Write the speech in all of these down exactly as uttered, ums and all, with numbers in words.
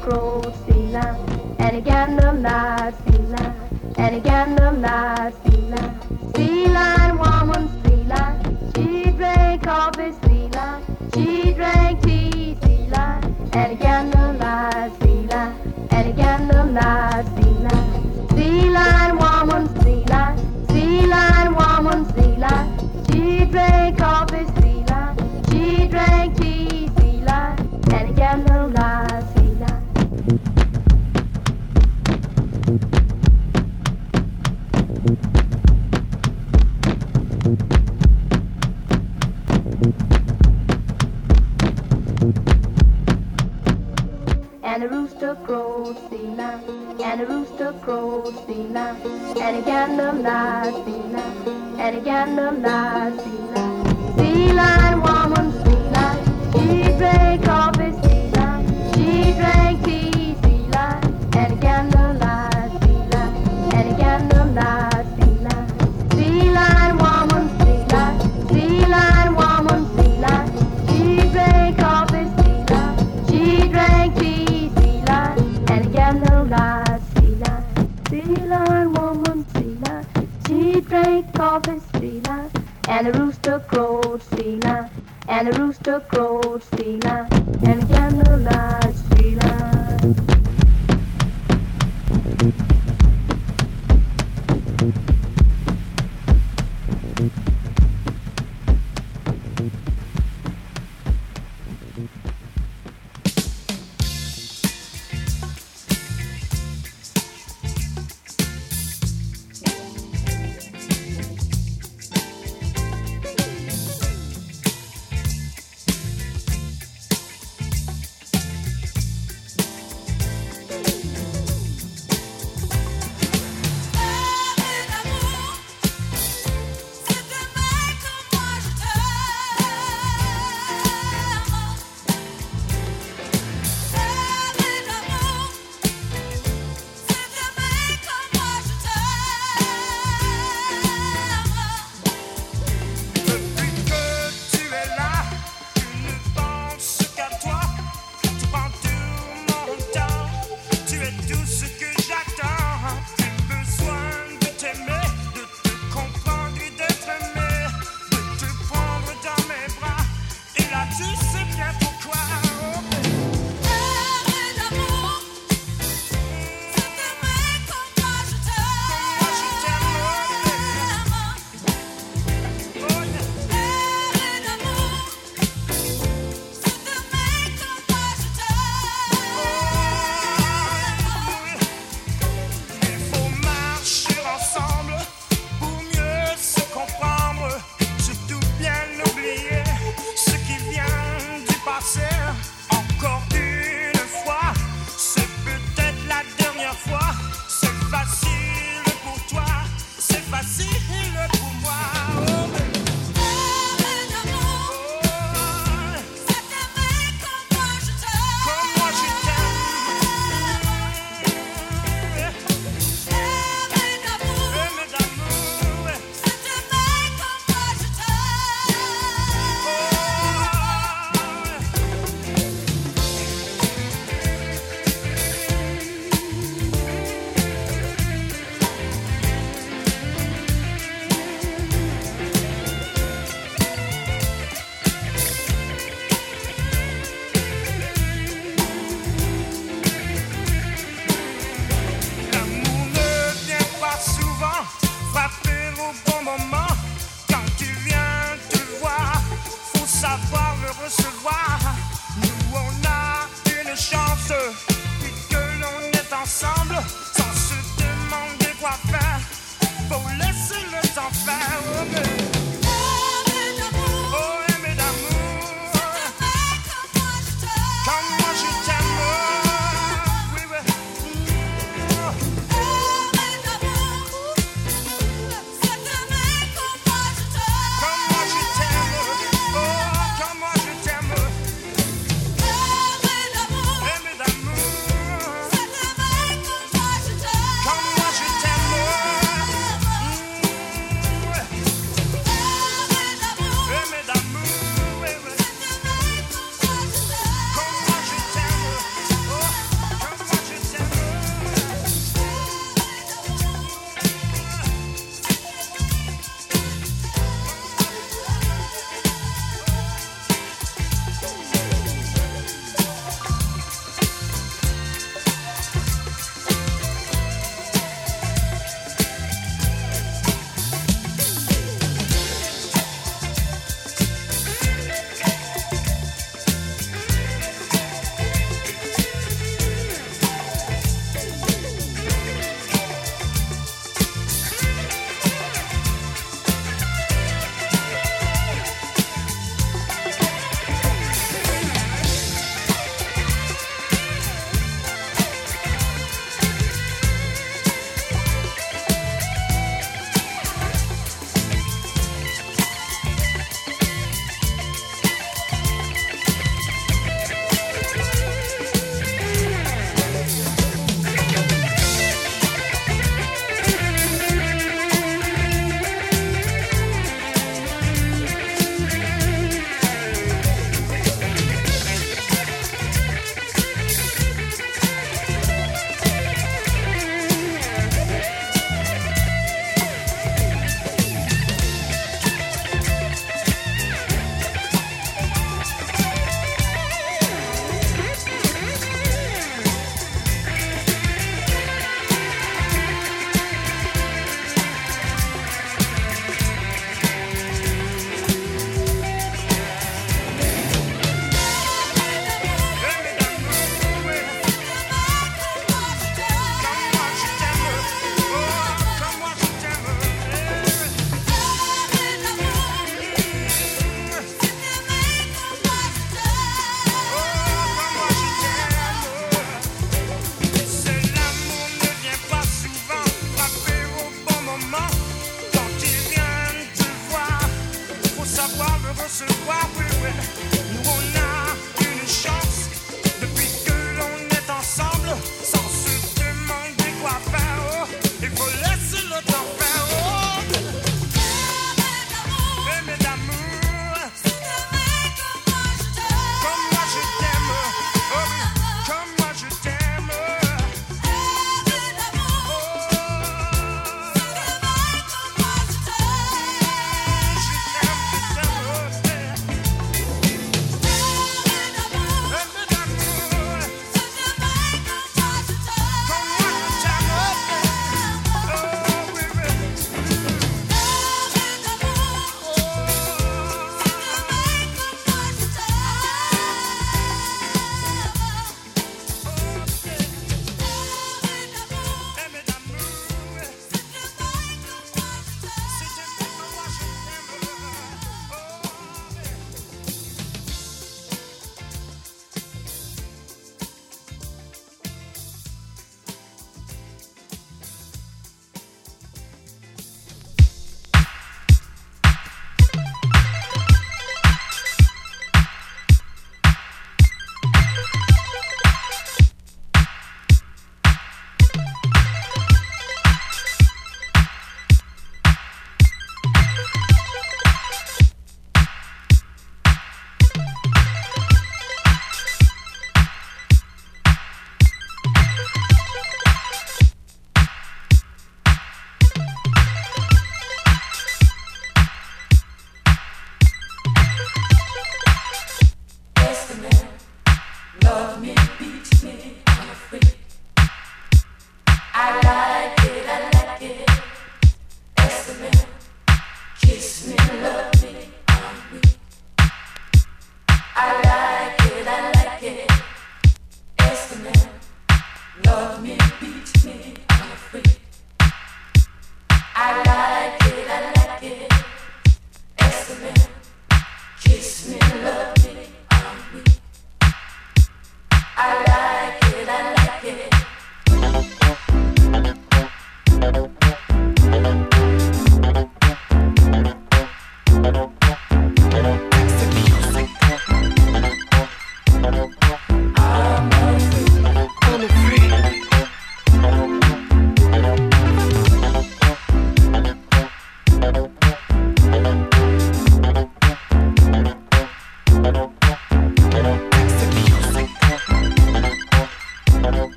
crow, sea lion, and again the light, sea lion, and again the light, sea lion. Sea lion woman, sea lion, she drank coffee, sea lion, she drank tea, sea lion, and again the light, sea lion, and again the light, sea lion. Sea lion woman, sea lion, sea lion woman, sea lion, she drank coffee, sea lion, she drank tea, sea lion, and again the light, sea lion. And the rooster crows, sea lion, and the rooster crows, sea lion, and again the light, sea lion, and again the light, sea lion. Sea lion woman, sea lion, she drank coffee, sea lion, she drank tea, sea lion, and again the light, sea lion, and again the light, sea lion. Sea lion woman, sea lion, sea lion woman, sea lion, she drank coffee, sea lion, she drank tea, sea lion, and again the light, sea lion. Sea lion woman, sea lion, she drank coffee, sea lion, and the rooster crowed, sea lion, and the rooster crowed, sea lion, and again the light, sea lion.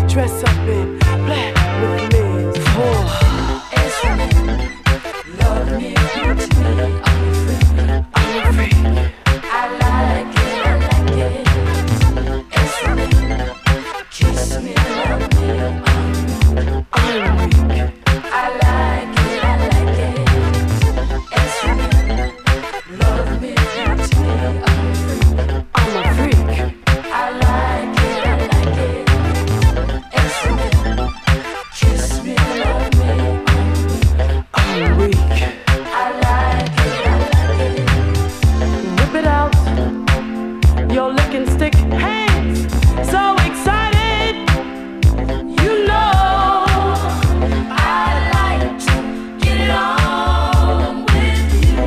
dress up in black with me. Oh, instrument, love me, beauty me. I'm a freak, I'm a freak. I like it, I like it. Instrument, kiss me, love me. I'm, I'm weak. I like it, I like it. Instrument, love me, beauty me. I'm a freak, I'm a freak. I like it, I like it. Instrument, kiss me, love me. I'm weak. I like it, I like it. Whip it out, your licking stick hands, so excited. You know I like to get it on with you.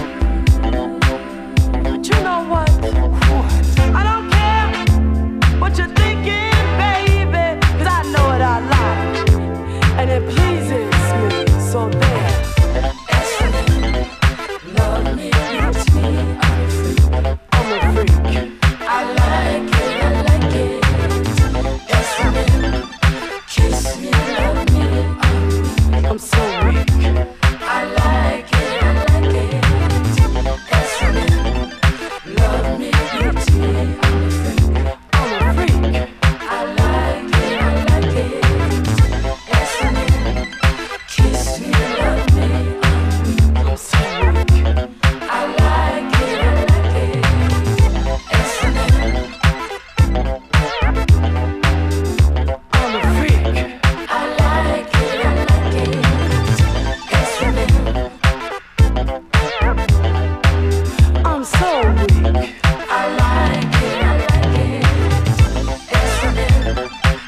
But you know what? I don't care what you're thinking, baby, 'cause I know what I like, and it pleases me, so there. Excellent, love me, beauty me, I'm a freak, I'm a freak. I like it, I like it. Excellent, kiss me, love me, I'm, I'm so weak. I like it, I like it. Excellent, love me, beauty me, I'm a freak, I'm a freak. I like it, I like it. Excellent, kiss me, love me, I'm, I'm so weak. I like it, I like it. Excellent, I'm a freak. I like it, I like it. Excellent, I'm so weak. I like it, I like it. Excellent.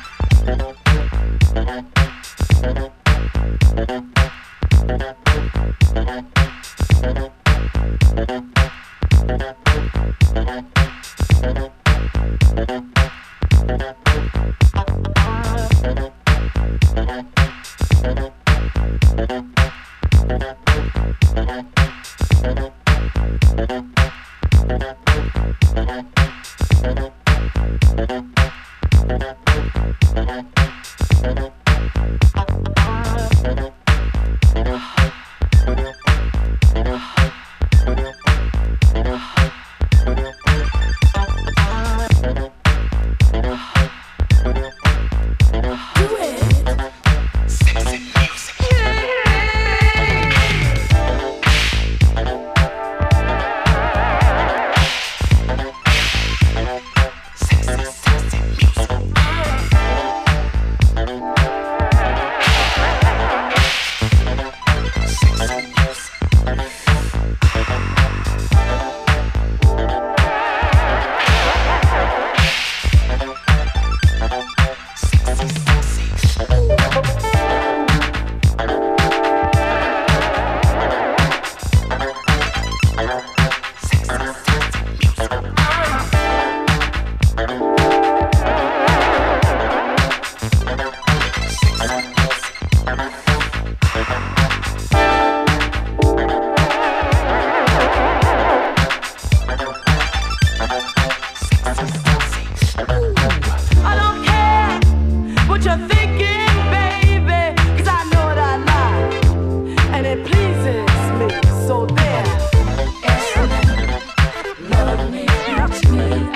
I don't care what you're thinking, baby, 'cause I know what I like, and it pleases me, so there. Excellent, love me, beauty me,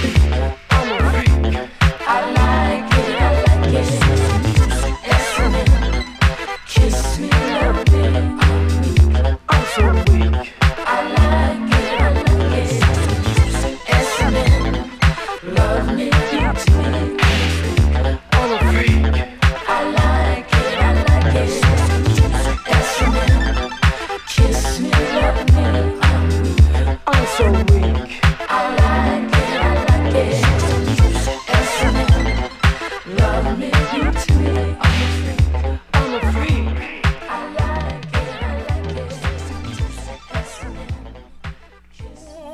I'm a freak. I like it, I like it. Excellent, kiss me, love me, I'm, I'm so weak. I like it, I like it. Excellent, love me, beauty me, I'm a freak. I like it, I like it. Excellent, kiss me, love me, I'm, I'm so weak. I like it, I like it. Excellent, love me, beauty me, I'm a freak, I'm a freak. I like it, I like it. Excellent, kiss me.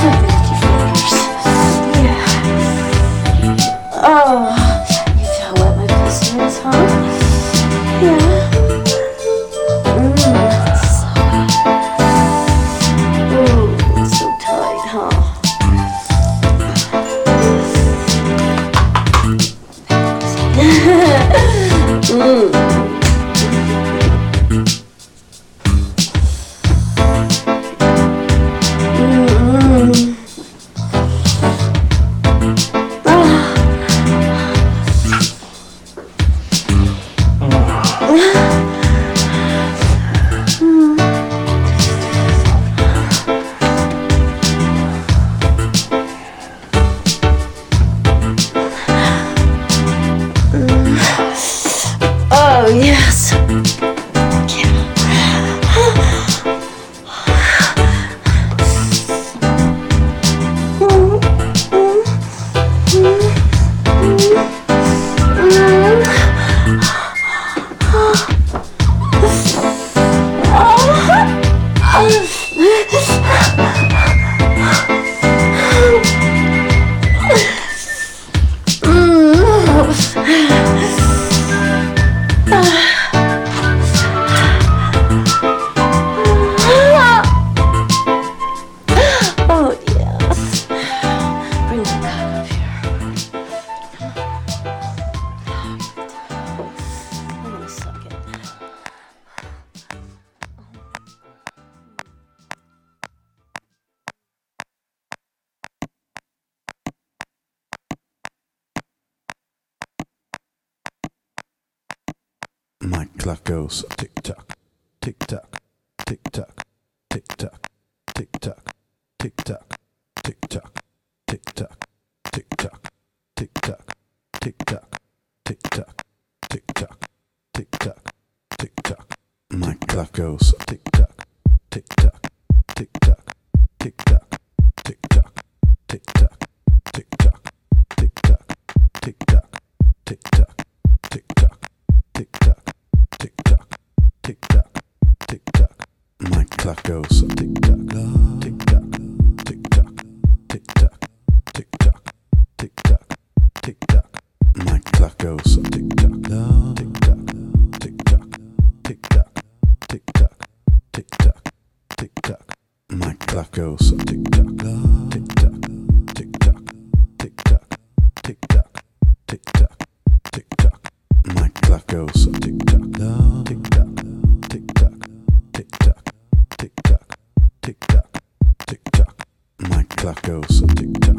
My clock goes tick tock, tick tock, tick tock, tick tock, tick tock, tick tock, tick tock, tick tock, tick tock, tick tock, tick tock, tick tock, tick tock, tick tock, tick tock. My clock goes tick tock, tick tock, tick tock, tick tock, tick tock, tick tock, tick tock, tick tock, tick tock, tick tock, tick tock, tick tock. Tick tock, tick tock, tick tock. My clock goes tick tock, tick tock, tick tock, tick tock, tick tock, tick tock, tick tock. My clock goes tick tock, tick tock, tick tock, tick tock, tick tock, tick tock, tick tock. My clock goes tick tock, tick tock, tick tock, tick tock, tick tock, tick tock, tick tock. My clock goes tick tock, tick tock, tick tock, tick tock, tick tock, tick tock, tick tock. My clock goes tick tock.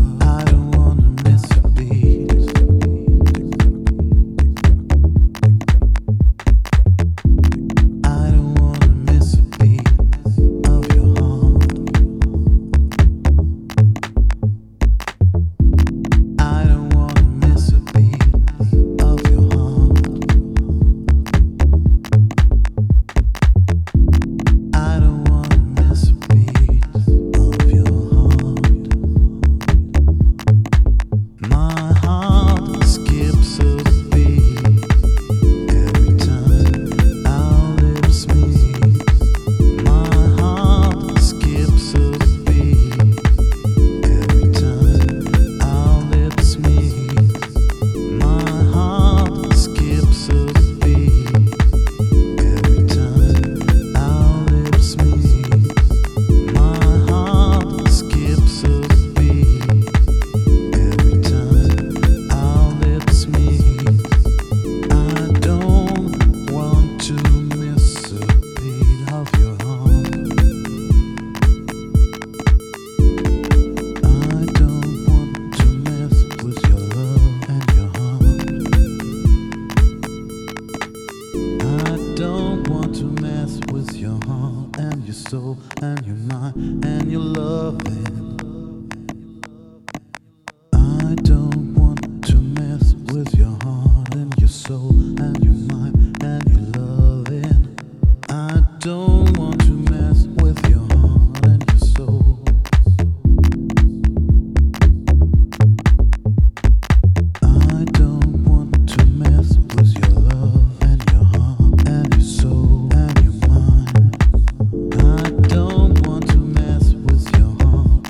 I don't wanna miss a beat. I don't wanna miss a beat of your heart. I don't wanna miss a beat of your heart. I don't wanna miss a beat of your heart. My heart skips a beat every time our lips meet. My heart skips a beat every time our lips meet. My heart skips a beat every time our lips meet. My heart skips a beat every time our lips meet. I don't want to miss a beat of your heart. I don't want to mess with your love and your heart. I don't want to mess with your heart and your soul and your mind and your loving. I don't want to mess with your heart and your soul and your mind and your loving. I don't want to mess with your heart and your soul. I don't want to mess with your love and your heart and your soul and your mind. I don't want to mess with your heart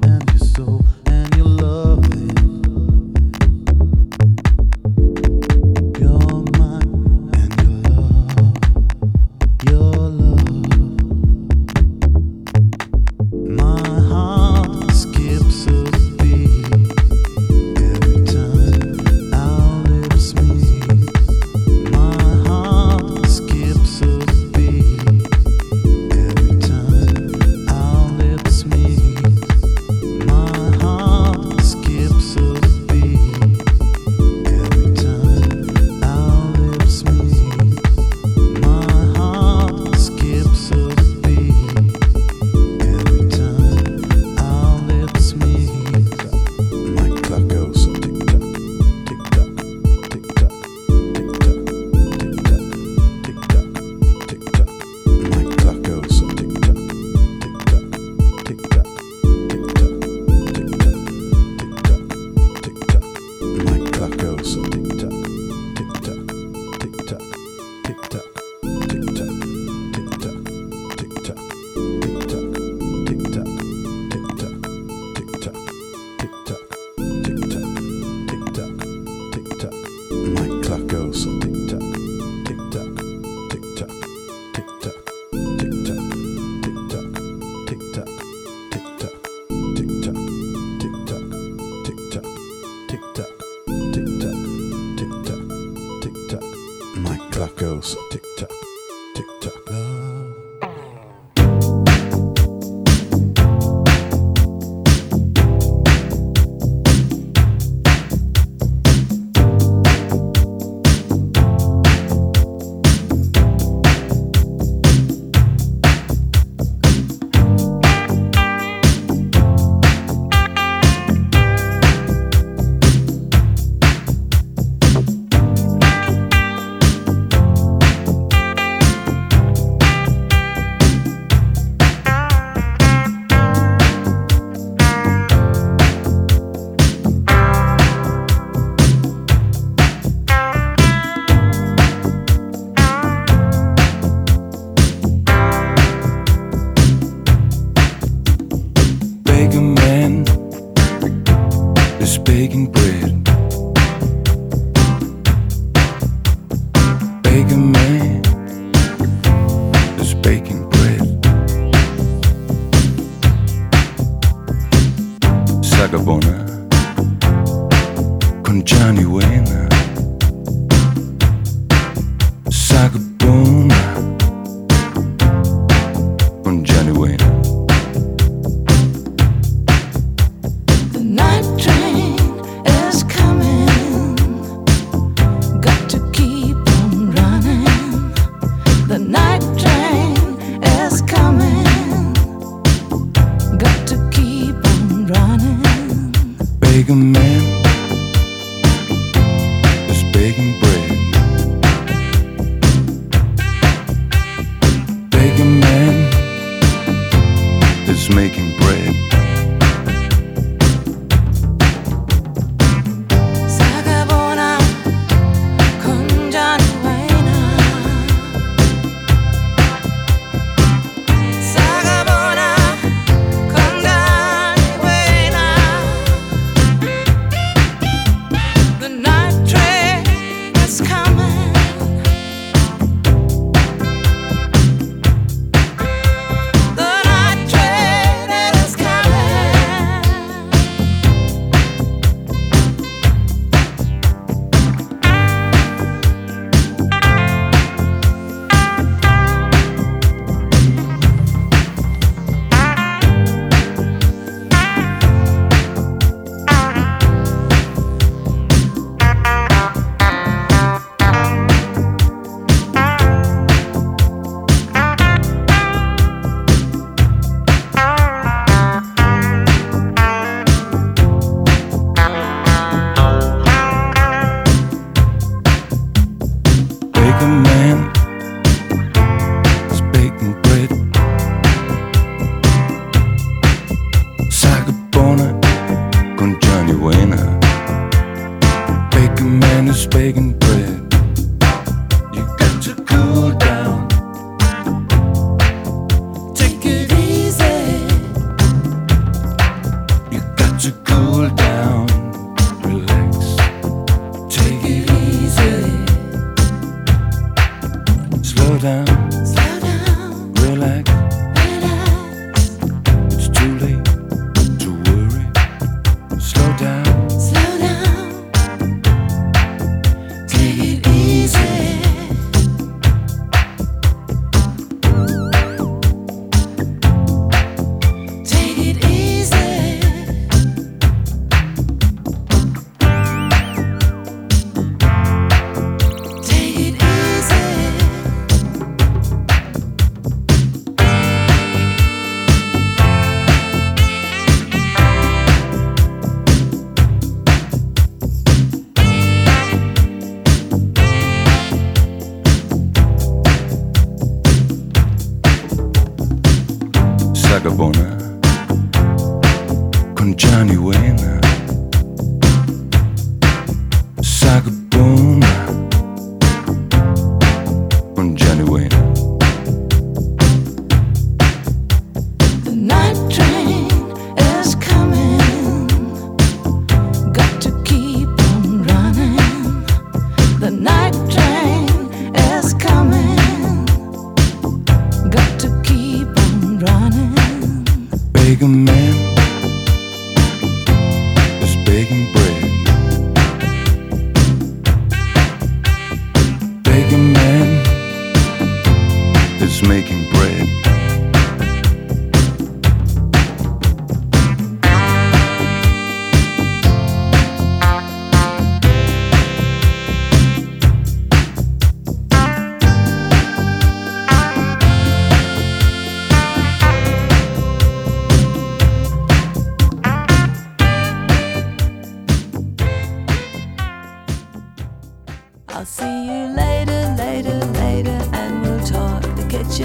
closer. Tick tock, tick tock. Love.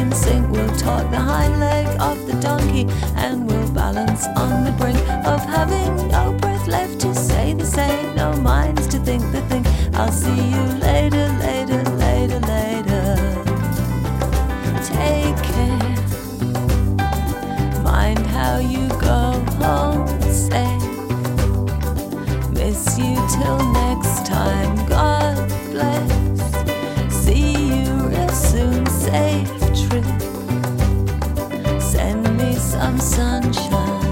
in sync. We'll talk the hind leg of the donkey, and we'll balance on the brink of having no breath left to say the same, no minds to think the thing. I'll see you later, later, later, later. Take care, mind how you go home safe. Miss you till next time, God bless. See you real soon, safe trip. Send me some sunshine.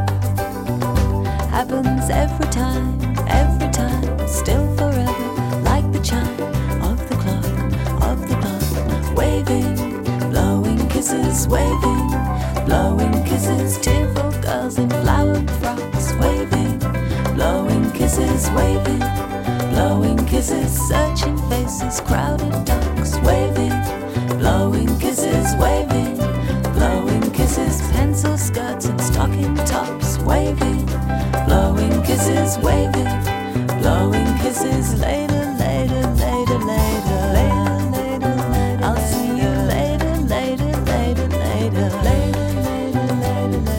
Happens every time, every time, still forever, like the chime of the clock, of the clock. Waving, blowing kisses, waving, blowing kisses. Tearful girls in flower frocks, waving, blowing kisses, waving, blowing kisses. Searching faces, crowded docks, waving, blowing kisses, waving, blowing kisses. Pencil skirts and stocking tops, waving, blowing kisses, waving, blowing kisses. Later, later, later, later, later, later, later. I'll see you later, later, later, later, later, later, later, later.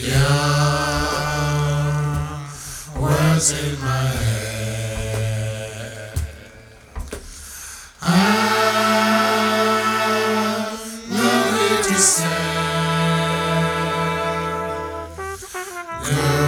Words in my head. I've nothing to say. Girl,